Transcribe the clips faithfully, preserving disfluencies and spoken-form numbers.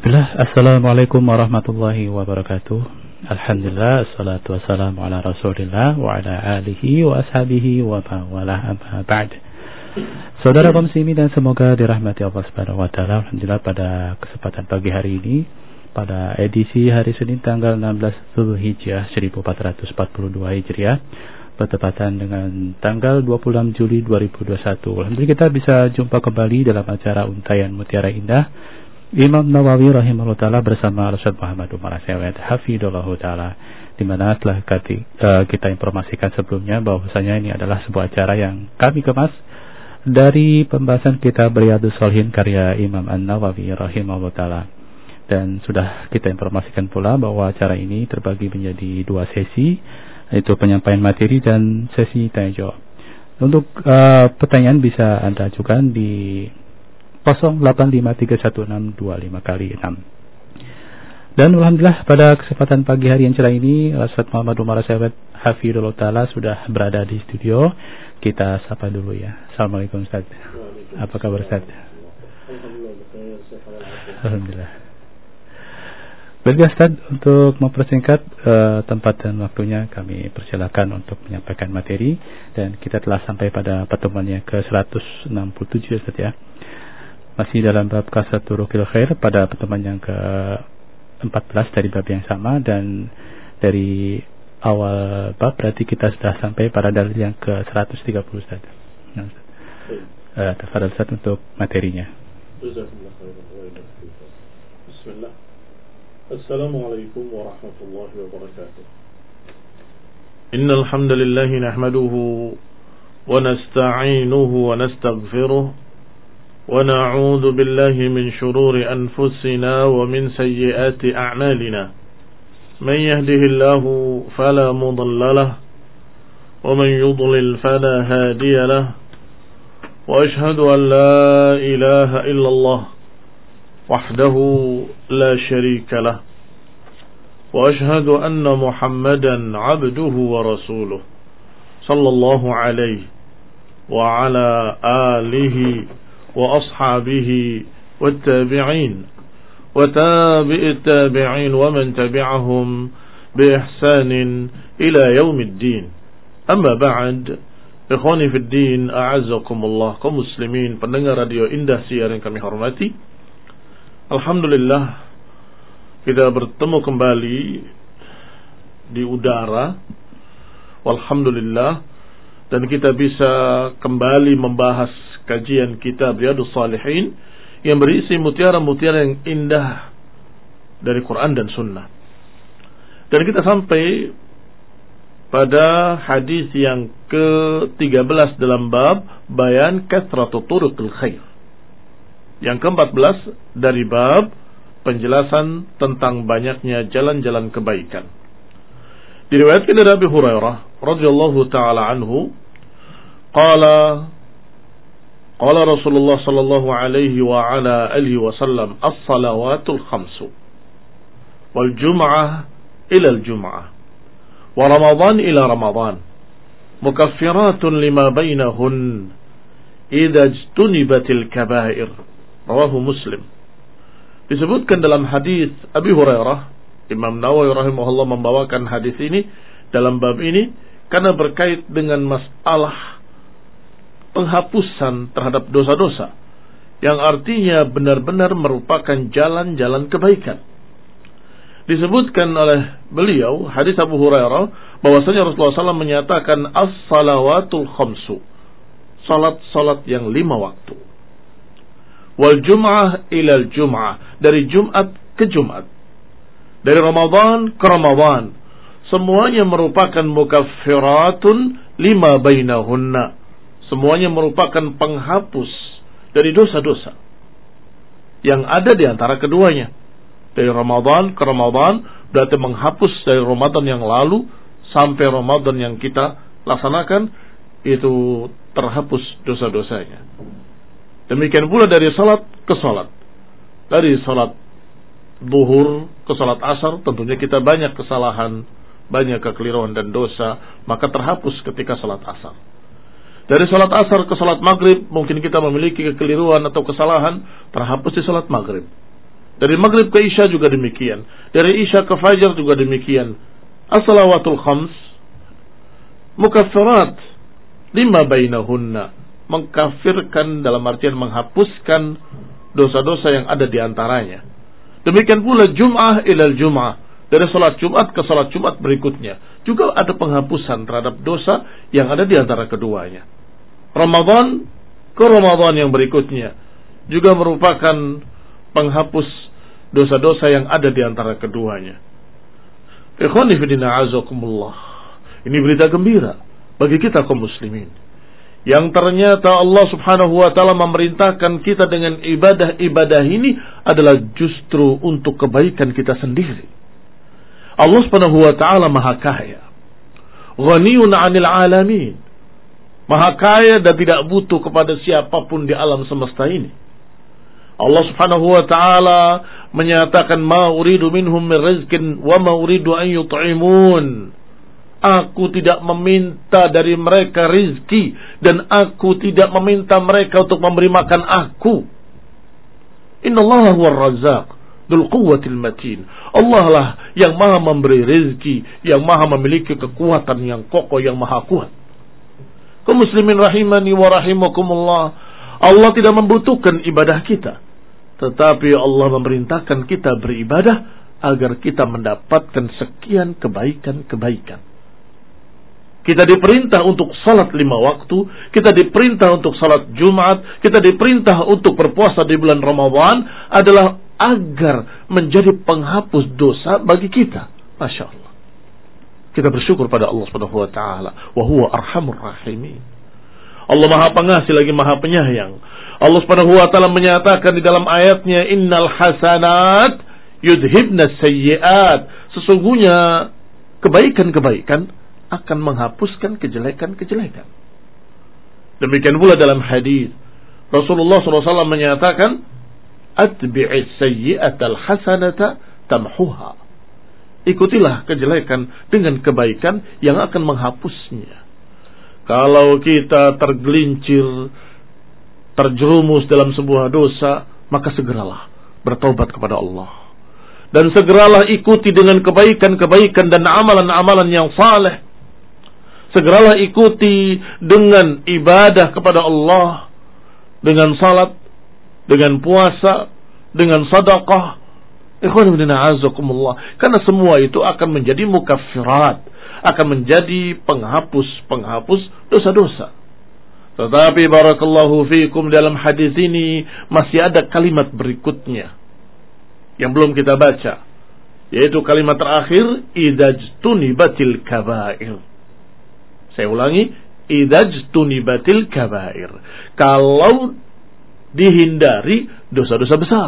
Bismillah, Assalamualaikum warahmatullahi wabarakatuh. Alhamdulillah, assalatu wassalamu ala rasulillah wa ala alihi wa ashabihi wa mawalah amma ba'd. Saudara kaum muslimin dan semoga dirahmati Allah subhanahu wa ta'ala. Alhamdulillah pada kesempatan pagi hari ini, pada edisi hari Senin tanggal enam belas Zulhijjah seribu empat ratus empat puluh dua Hijriah, bertepatan dengan tanggal dua puluh enam Juli dua ribu dua puluh satu. Alhamdulillah kita bisa jumpa kembali dalam acara Untayan Mutiara Indah Imam Nawawi rahimahullah ta'ala bersama Ustaz Muhammad Umar Asyawet hafidhullah ta'ala, di mana telah kita informasikan sebelumnya bahwasanya ini adalah sebuah acara yang kami kemas dari pembahasan kitab Riyadhus Shalihin karya Imam An-Nawawi rahimahullah ta'ala. Dan sudah kita informasikan pula bahwa acara ini terbagi menjadi dua sesi, yaitu penyampaian materi dan sesi tanya jawab. Untuk uh, pertanyaan bisa Anda ajukan di nol delapan lima tiga satu enam dua lima kali enam. Dan alhamdulillah pada kesempatan pagi hari yang cerah ini Ustaz Muhammad Umar Asyawet hafidhullah ta'ala sudah berada di studio. Kita sapa dulu ya. Assalamualaikum Ustaz. Apa kabar Ustaz? Alhamdulillah. Baik Ustaz, untuk mempersingkat uh, tempat dan waktunya kami persilakan untuk menyampaikan materi, dan kita telah sampai pada pertemuan yang ke seratus enam puluh tujuh Ustaz ya. Masih dalam bab Kasaturukil Khair pada pertemuan yang ke empat belas dari bab yang sama, dan dari awal bab berarti kita sudah sampai pada dalil yang ke seratus tiga puluh Ustaz. Nah, Ustaz. Uh, tafadhal Ustaz untuk materinya. Bismillah. Assalamualaikum warahmatullahi wabarakatuh. Innal hamdalillah nahmaduhu wa nasta'inuhu wa nastaghfiruh ونعوذ بالله من شرور أنفسنا ومن سيئات أعمالنا من يهده الله فلا مضل له ومن يضلل فلا هادي له وأشهد أن لا إله إلا الله وحده لا شريك له وأشهد أن محمدا عبده ورسوله صلى الله عليه وعلى آله وأصحابه والتابعين وتابع التابعين ومن تبعهم بإحسان إلى يوم الدين. أما بعد, ikhwani fi din, a'azzakumullah, kaum muslimin pendengar radio Indah Siar yang kami hormati. Alhamdulillah kita bertemu kembali di udara, walhamdulillah, dan kita bisa kembali membahas kajian kitab Riyadhus Shalihin yang berisi mutiara-mutiara yang indah dari Quran dan Sunnah. Dan kita sampai pada hadis yang ke tiga belas dalam bab Bayan Kathratu Turuqil Khair. Yang ke empat belas dari bab penjelasan tentang banyaknya jalan-jalan kebaikan. Diriwayatkan dari Abu Hurairah radhiyallahu taala anhu, qala qala Rasulullah sallallahu alaihi wa ala alihi wasallam as-salawatul khamsu wal jum'ah ila al-jum'ah wa ramadan ila ramadan mukaffiratun lima bainahun idza ijtunibatil kaba'ir. Rawahu Muslim. Disebutkan dalam hadis Abi Hurairah, Imam Nawawi rahimahullah membawakan hadis ini dalam bab ini karena berkait dengan masalah penghapusan terhadap dosa-dosa, yang artinya benar-benar merupakan jalan-jalan kebaikan. Disebutkan oleh beliau hadis Abu Hurairah bahwasanya Rasulullah sallallahu alaihi wasallam menyatakan as-salawatul khamsu, salat-salat yang lima waktu, wal jum'ah ilal jum'ah, dari Jumat ke Jumat, dari Ramadan ke Ramadan, semuanya merupakan mukaffiratun lima bainahunna, semuanya merupakan penghapus dari dosa-dosa yang ada di antara keduanya. Dari Ramadan ke Ramadan berarti menghapus dari Ramadan yang lalu sampai Ramadan yang kita laksanakan, itu terhapus dosa-dosanya. Demikian pula dari salat ke salat, dari salat zuhur ke salat asar, tentunya kita banyak kesalahan, banyak kekeliruan dan dosa, maka terhapus ketika salat asar. Dari salat asar ke salat maghrib, mungkin kita memiliki kekeliruan atau kesalahan, terhapus di salat maghrib. Dari maghrib ke isya juga demikian. Dari isya ke fajar juga demikian. As-salawatul khams mukaffirat lima bainahunna, mengkafirkan dalam artian menghapuskan dosa-dosa yang ada di antaranya. Demikian pula Jum'ah ilal Jum'ah, dari salat Jumat ke salat Jumat berikutnya juga ada penghapusan terhadap dosa yang ada di antara keduanya. Ramadan ke Ramadan yang berikutnya juga merupakan penghapus dosa-dosa yang ada di antara keduanya. Ikhwani fillah azakumullah. Ini berita gembira bagi kita kaum muslimin, yang ternyata Allah subhanahu wa ta'ala memerintahkan kita dengan ibadah-ibadah ini adalah justru untuk kebaikan kita sendiri. Allah subhanahu wa ta'ala maha kaya, ghaniyun 'anil 'alamin, maha kaya dan tidak butuh kepada siapapun di alam semesta ini. Allah subhanahu wa ta'ala menyatakan, ma uridu minhum min rizkin wa ma uridu an yut'imun. Aku tidak meminta dari mereka rizki, dan aku tidak meminta mereka untuk memberi makan aku. Innallaha huwar razzaq dzul quwwatil matin. Allah lah yang maha memberi rizki, yang maha memiliki kekuatan yang kokoh, yang maha kuat. Kaum muslimin rahimani wa rahimakumullah, Allah tidak membutuhkan ibadah kita, tetapi Allah memerintahkan kita beribadah agar kita mendapatkan sekian kebaikan-kebaikan. Kita diperintah untuk salat lima waktu, kita diperintah untuk salat Jumat, kita diperintah untuk berpuasa di bulan Ramadan, adalah agar menjadi penghapus dosa bagi kita. Masya Allah. Kita bersyukur pada Allah subhanahu wa ta'ala. Wa huwa arhamur rahimin. Allah maha pengasih lagi maha penyayang. Allah subhanahu wa ta'ala menyatakan di dalam ayatnya, innal hasanat yudhibna sayyiat. Sesungguhnya kebaikan-kebaikan akan menghapuskan kejelekan-kejelekan. Demikian pula dalam hadis Rasulullah shallallahu alaihi wasallam menyatakan, atbi'is sayyi'atal hasanata tamhuha. Ikutilah kejelekan dengan kebaikan yang akan menghapusnya. Kalau kita tergelincir, terjerumus dalam sebuah dosa, maka segeralah bertaubat kepada Allah. Dan segeralah ikuti dengan kebaikan-kebaikan dan amalan-amalan yang saleh. Segeralah ikuti dengan ibadah kepada Allah, dengan salat, dengan puasa, dengan sedekah. Ikhwan fillah azakumullah. Karena semua itu akan menjadi mukaffirat, akan menjadi penghapus-penghapus dosa-dosa. Tetapi barakallahu fiikum, dalam hadis ini masih ada kalimat berikutnya yang belum kita baca, yaitu kalimat terakhir, idajtunibatil kabair. Saya ulangi, idajtunibatil kabair. Kalau dihindari dosa-dosa besar,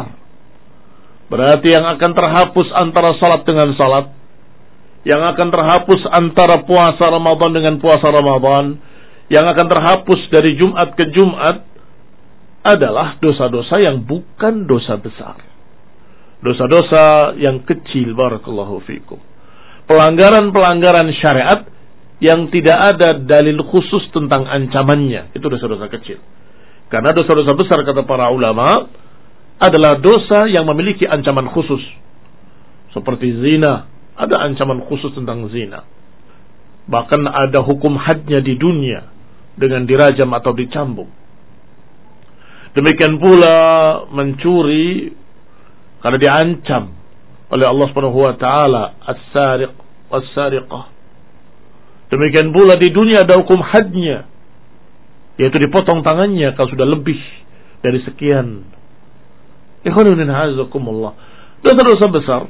berarti yang akan terhapus antara salat dengan salat, yang akan terhapus antara puasa Ramadan dengan puasa Ramadan, yang akan terhapus dari Jumat ke Jumat adalah dosa-dosa yang bukan dosa besar. Dosa-dosa yang kecil, barakallahu fikum. Pelanggaran-pelanggaran syariat yang tidak ada dalil khusus tentang ancamannya, itu dosa-dosa kecil. Karena dosa-dosa besar, kata para ulama, adalah dosa yang memiliki ancaman khusus. Seperti zina, ada ancaman khusus tentang zina. Bahkan ada hukum hadnya di dunia dengan dirajam atau dicambuk. Demikian pula mencuri, karena diancam oleh Allah Subhanahu wa taala, as-sariq was-sariqah. Demikian pula di dunia ada hukum hadnya, yaitu dipotong tangannya kalau sudah lebih dari sekian. Ikhwan fillah azakumullah. Dosa-dosa besar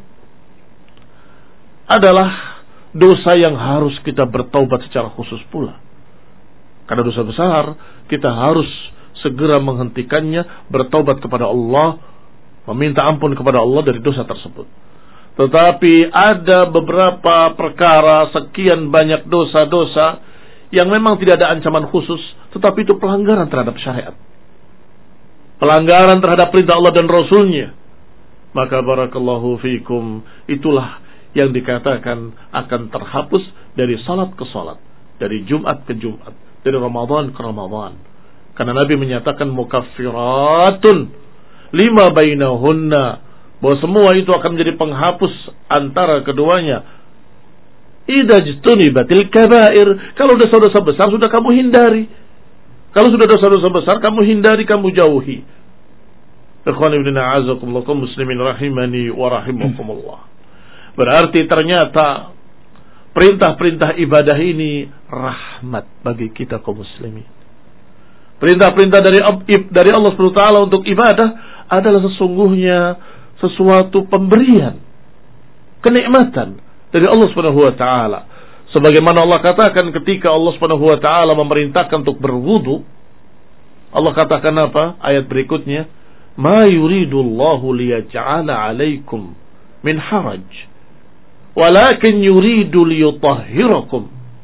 adalah dosa yang harus kita bertaubat secara khusus pula. Karena dosa besar, kita harus segera menghentikannya, bertaubat kepada Allah, meminta ampun kepada Allah dari dosa tersebut. Tetapi ada beberapa perkara, sekian banyak dosa-dosa yang memang tidak ada ancaman khusus, tetapi itu pelanggaran terhadap syariat, pelanggaran terhadap perintah Allah dan Rasulnya. Maka barakallahu fikum, itulah yang dikatakan akan terhapus dari salat ke salat, dari Jumat ke Jumat, dari Ramadan ke Ramadan. Karena Nabi menyatakan mukaffiratun lima bainahunna bahwa semua itu akan menjadi penghapus antara keduanya. Idza jtunibatil kabair, kalau dosa-dosa besar sudah kamu hindari. Kalau sudah dosa-dosa besar kamu hindari, kamu jauhi. Ikhwan ibn a'azakumullah kaum muslimin rahimani wa rahimakumullah. Berarti ternyata perintah-perintah ibadah ini rahmat bagi kita kaum muslimin. Perintah-perintah dari dari Allah Subhanahu wa taala untuk ibadah adalah sesungguhnya sesuatu pemberian, kenikmatan dari Allah Subhanahu wa taala. Sebagaimana Allah katakan ketika Allah Subhanahu wa taala memerintahkan untuk berwudu, Allah katakan apa? Ayat berikutnya, "Ma yuridullahu liyaj'ala 'alaikum min haraj, walakin yuridu liyutahhirakum."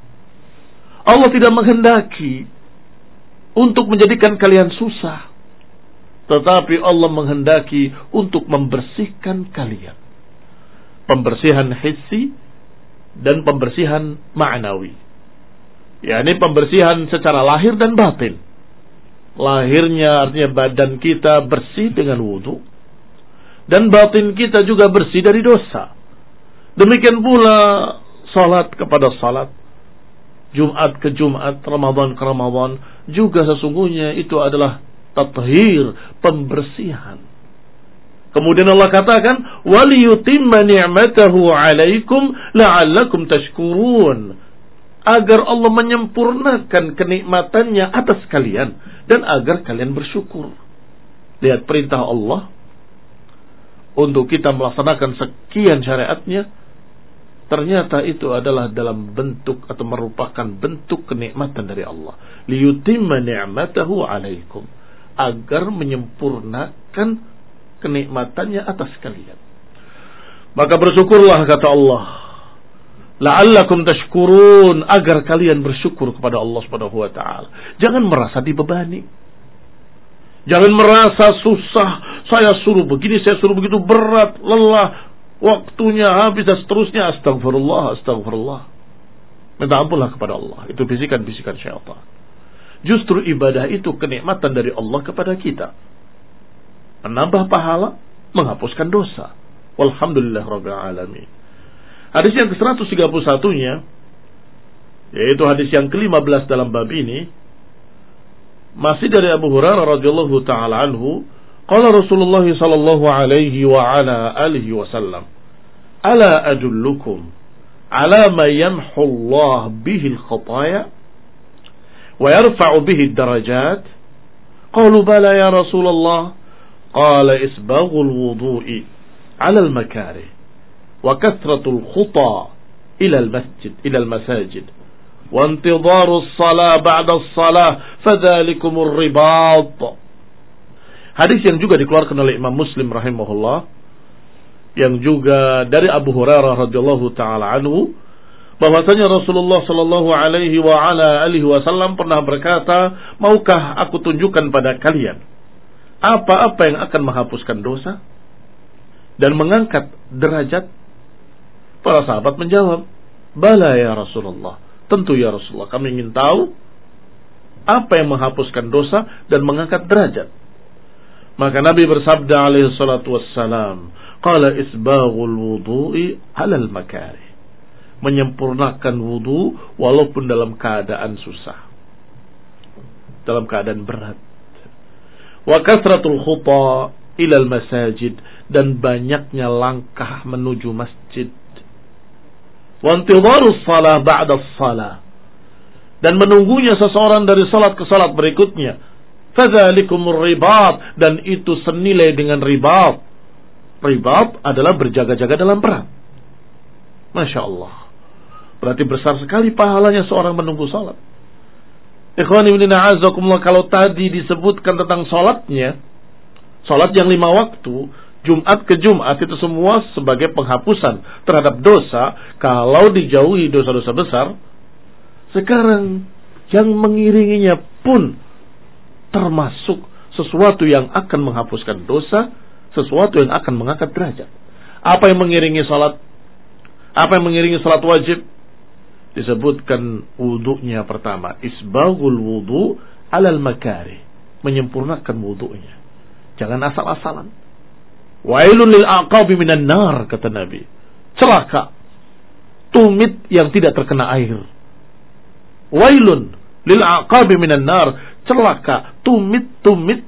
Allah tidak menghendaki untuk menjadikan kalian susah, tetapi Allah menghendaki untuk membersihkan kalian. Pembersihan hissi dan pembersihan ma'nawi. yakni pembersihan secara lahir dan batin. Lahirnya artinya badan kita bersih dengan wudu, dan batin kita juga bersih dari dosa. Demikian pula salat kepada salat, Jumat ke Jumat, Ramadan ke Ramadan, juga sesungguhnya itu adalah tathhir, pembersihan. Kemudian Allah katakan, وَلِيُتِمَّ نِعْمَتَهُ عَلَيْكُمْ لَعَلَّكُمْ تَشْكُرُونَ, agar Allah menyempurnakan kenikmatannya atas kalian dan agar kalian bersyukur. Lihat perintah Allah untuk kita melaksanakan sekian syariatnya, ternyata itu adalah dalam bentuk atau merupakan bentuk kenikmatan dari Allah. Liyutimma ni'matahu 'alaikum, agar menyempurnakan kenikmatannya atas kalian. Maka bersyukurlah, kata Allah, la'allakum tashkurun, agar kalian bersyukur kepada Allah Subhanahu wa taala. Jangan merasa dibebani. Jangan merasa susah, saya suruh begini, saya suruh begitu, berat, lelah, waktunya habis dan seterusnya. Astagfirullah, astagfirullah. Minta ampunlah kepada Allah. Itu bisikan-bisikan syaitan. Justru ibadah itu kenikmatan dari Allah kepada kita. Menambah pahala, menghapuskan dosa. Walhamdulillah rabbil alamin. Hadis yang ke seratus tiga puluh satu-nya, yaitu hadis yang ke lima belas dalam bab ini, masih dari Abu Hurairah radhiyallahu taala anhu, qala Rasulullah sallallahu alaihi wa ala alihi wasallam, ala adullukum ala ma yamhu Allah bihi al-khataya wa yarfa'u bihi ad-darajat? Qalu bala ya Rasulullah. Qala isbaghul wudu'i 'ala al-makarih wa kathratul khuta ila al-masjid ila al-masajid wa intidharu as-salah ba'da as-salah fadhalikumur ribat. Hadis yang juga dikeluarkan oleh Imam Muslim rahimahullah, yang juga dari Abu Hurairah radhiyallahu taala anhu, bahwasanya Rasulullah sallallahu alaihi wa ala alihi wasallam pernah berkata, maukah aku tunjukkan pada kalian apa-apa yang akan menghapuskan dosa dan mengangkat derajat? Para sahabat menjawab, bala ya Rasulullah, tentu ya Rasulullah, kami ingin tahu apa yang menghapuskan dosa dan mengangkat derajat. Maka Nabi bersabda alaihi salatu wassalam, qala isbaghul wudu'i 'alal makarih, menyempurnakan wudu walaupun dalam keadaan susah, dalam keadaan berat. Wa kathratul khuta ilal masajid, dan banyaknya langkah menuju masjid. Wa intidharus salah ba'da salah, dan menunggunya seseorang dari salat ke salat berikutnya. Fadzalikumur ribat, dan itu senilai dengan ribat. Ribat adalah berjaga-jaga dalam perang. Masya Allah. Berarti besar sekali pahalanya seorang menunggu salat. Ikhwani ibn a'azakumullah, kalau tadi disebutkan tentang salatnya, salat yang lima waktu, Jumat ke Jumat, itu semua sebagai penghapusan terhadap dosa kalau dijauhi dosa-dosa besar. Sekarang yang mengiringinya pun termasuk sesuatu yang akan menghapuskan dosa, sesuatu yang akan mengangkat derajat. Apa yang mengiringi salat? Apa yang mengiringi salat wajib? Disebutkan wudunya pertama, isbaghul wudu 'alal makarih, menyempurnakan wudunya. Jangan asal-asalan. Wailun lil aqabi minan nar, kata Nabi. Celaka tumit yang tidak terkena air. Wailun lil aqabi minan nar, celaka tumit-tumit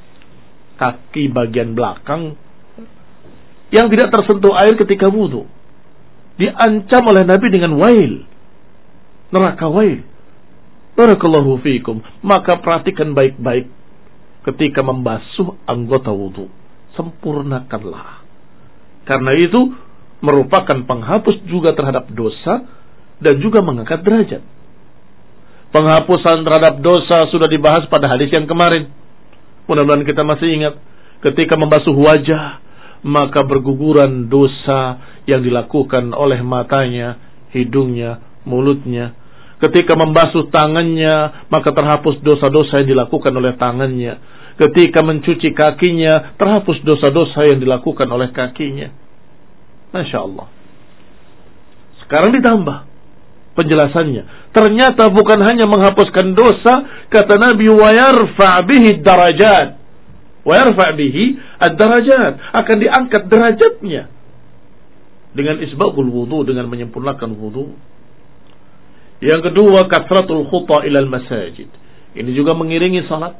kaki bagian belakang yang tidak tersentuh air ketika wudu. Diancam oleh Nabi dengan wail, neraka wail. Barakallahu fiikum. Maka perhatikan baik-baik ketika membasuh anggota wudu, sempurnakanlah. Karena itu merupakan penghapus juga terhadap dosa dan juga mengangkat derajat. Penghapusan terhadap dosa sudah dibahas pada hadis yang kemarin. Mudah-mudahan kita masih ingat. Ketika membasuh wajah, maka berguguran dosa yang dilakukan oleh matanya, hidungnya, mulutnya. Ketika membasuh tangannya, maka terhapus dosa-dosa yang dilakukan oleh tangannya. Ketika mencuci kakinya, terhapus dosa-dosa yang dilakukan oleh kakinya. Masya Allah. Sekarang ditambah penjelasannya. Ternyata bukan hanya menghapuskan dosa, kata Nabi, wa yarfa' bihi darajat. Wa yarfa' bihi ad-darajat, akan diangkat derajatnya dengan isbagul wudu, dengan menyempurnakan wudu. Yang kedua, kathratul khuta ilal masajid. Ini juga mengiringi salat.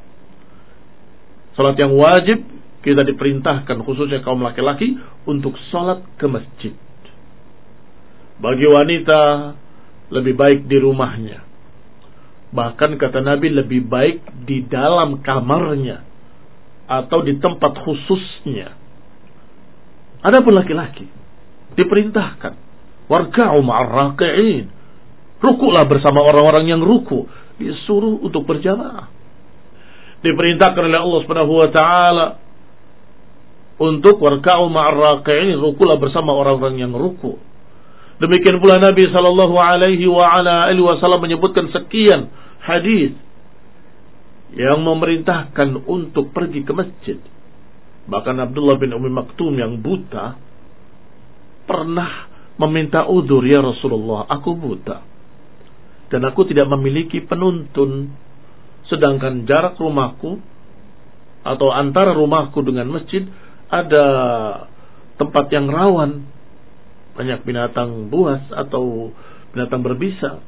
Salat yang wajib kita diperintahkan khususnya kaum laki-laki untuk salat ke masjid. Bagi wanita lebih baik di rumahnya. Bahkan kata Nabi lebih baik di dalam kamarnya atau di tempat khususnya. Adapun laki-laki diperintahkan warka'u ma'ar raqi'in, rukuklah bersama orang-orang yang ruku. Disuruh untuk berjamaah. Diperintahkan oleh Allah Subhanahu wa taala untuk warka'u ma'ar raqi'in, rukuklah bersama orang-orang yang ruku. Demikian pula Nabi sallallahu alaihi wa ala alihi wasallam menyebutkan sekian hadis yang memerintahkan untuk pergi ke masjid. Bahkan Abdullah bin Ummi Maktum yang buta pernah meminta udzur, ya Rasulullah, aku buta dan aku tidak memiliki penuntun, sedangkan jarak rumahku atau antara rumahku dengan masjid ada tempat yang rawan, banyak binatang buas atau binatang berbisa.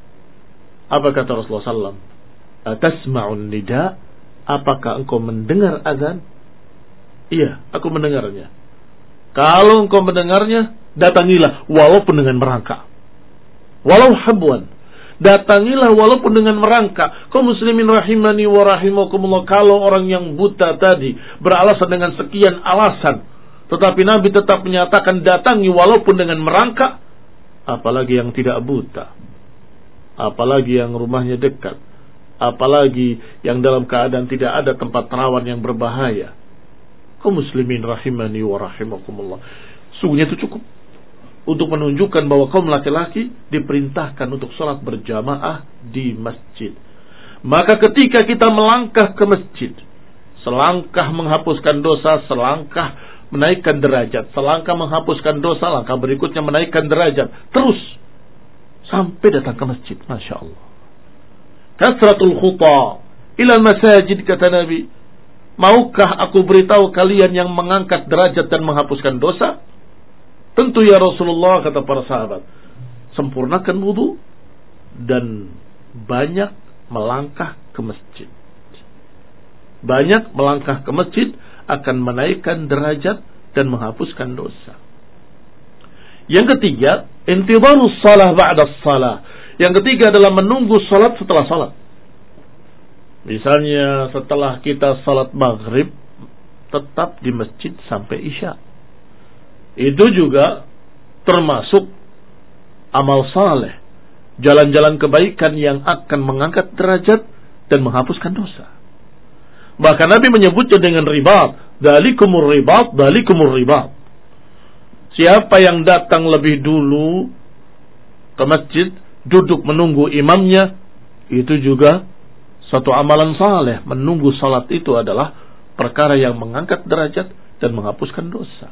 Apa kata Rasulullah sallallahu alaihi wasallam? Atasma'un nida, apakah engkau mendengar azan? Iya, aku mendengarnya. Kalau engkau mendengarnya, datangilah walaupun dengan merangkak. Walau habwan, datangilah walaupun dengan merangkak. Kaum muslimin rahimani wa rahimakumullah, kalau orang yang buta tadi beralasan dengan sekian alasan, tetapi Nabi tetap menyatakan datangi walaupun dengan merangkak, apalagi yang tidak buta, apalagi yang rumahnya dekat, apalagi yang dalam keadaan tidak ada tempat rawan yang berbahaya. Kaum muslimin rahimani wa rahimakumullah, sungguhnya itu cukup untuk menunjukkan bahwa kaum laki-laki diperintahkan untuk sholat berjamaah di masjid. Maka ketika kita melangkah ke masjid, selangkah menghapuskan dosa, selangkah menaikkan derajat, selangkah menghapuskan dosa, langkah berikutnya menaikkan derajat, terus sampai datang ke masjid. Masya Allah. Kasratul khuta ilal masajid, kata Nabi. Maukah aku beritahu kalian yang mengangkat derajat dan menghapuskan dosa? Tentu ya Rasulullah, kata para sahabat. Sempurnakan wudu dan banyak melangkah ke masjid. Banyak melangkah ke masjid akan menaikkan derajat dan menghapuskan dosa. Yang ketiga, intidharus shalah ba'da shalah. Yang ketiga adalah menunggu salat setelah salat. Misalnya setelah kita salat maghrib, tetap di masjid sampai isya. Itu juga termasuk amal saleh, jalan-jalan kebaikan yang akan mengangkat derajat dan menghapuskan dosa. Bahkan Nabi menyebutnya dengan ribat, dalikumur ribat, dalikumur ribat. Siapa yang datang lebih dulu ke masjid, duduk menunggu imamnya, itu juga satu amalan saleh. Menunggu salat itu adalah perkara yang mengangkat derajat dan menghapuskan dosa.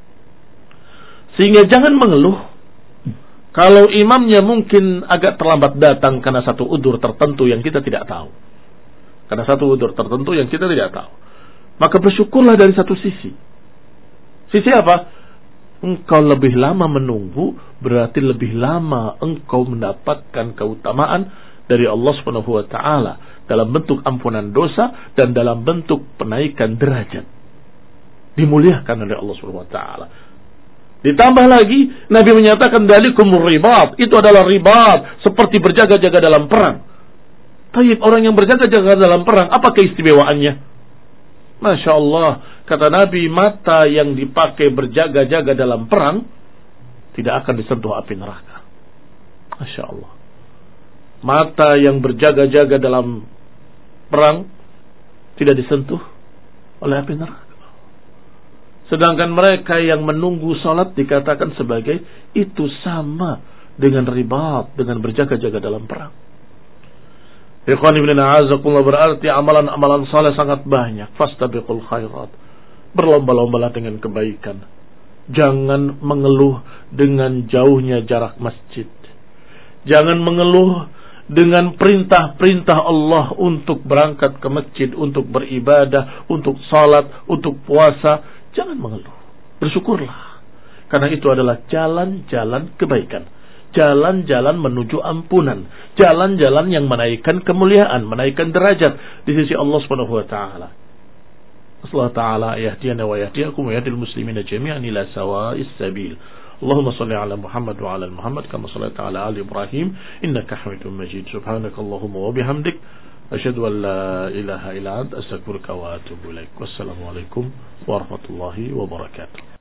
Sehingga jangan mengeluh kalau imamnya mungkin agak terlambat datang karena satu udzur tertentu yang kita tidak tahu. Karena satu udzur tertentu yang kita tidak tahu. Maka bersyukurlah dari satu sisi. Sisi apa? Engkau lebih lama menunggu, berarti lebih lama engkau mendapatkan keutamaan dari Allah Subhanahu wa taala dalam bentuk ampunan dosa dan dalam bentuk penaikan derajat. Dimuliakan oleh Allah Subhanahu wa taala. Ditambah lagi Nabi menyatakan dalikumur ribat, itu adalah ribat, seperti berjaga-jaga dalam perang. Taib, orang yang berjaga-jaga dalam perang, apa keistimewaannya? Masya Allah, kata Nabi, mata yang dipakai berjaga-jaga dalam perang tidak akan disentuh api neraka. Masya Allah. Mata yang berjaga-jaga dalam perang tidak disentuh oleh api neraka. Sedangkan mereka yang menunggu salat dikatakan sebagai itu sama dengan ribat, dengan berjaga-jaga dalam perang. Ikhwan ibn a'azakullah, berarti amalan-amalan saleh sangat banyak. Fastabiqul khairat. Berlomba-lombalah dengan kebaikan. Jangan mengeluh dengan jauhnya jarak masjid. Jangan mengeluh dengan perintah-perintah Allah untuk berangkat ke masjid, untuk beribadah, untuk salat, untuk puasa. Jangan mengeluh. Bersyukurlah. Karena itu adalah jalan-jalan kebaikan. Jalan-jalan menuju ampunan, jalan-jalan yang menaikkan kemuliaan, menaikkan derajat di sisi Allah Subhanahu wa taala. Allah taala yahdina wa yahdiyakum wa yahdil muslimina jami'an ila sawa'is sabil. Allahumma shalli ala Muhammad wa ala Muhammad kama shallaita ala ali Ibrahim innaka Hamidum Majid. Subhanakallahumma wa bihamdik asyhadu an la ilaha illa anta astaghfiruka wa atubu ilaik. Wassalamu alaikum warahmatullahi wabarakatuh.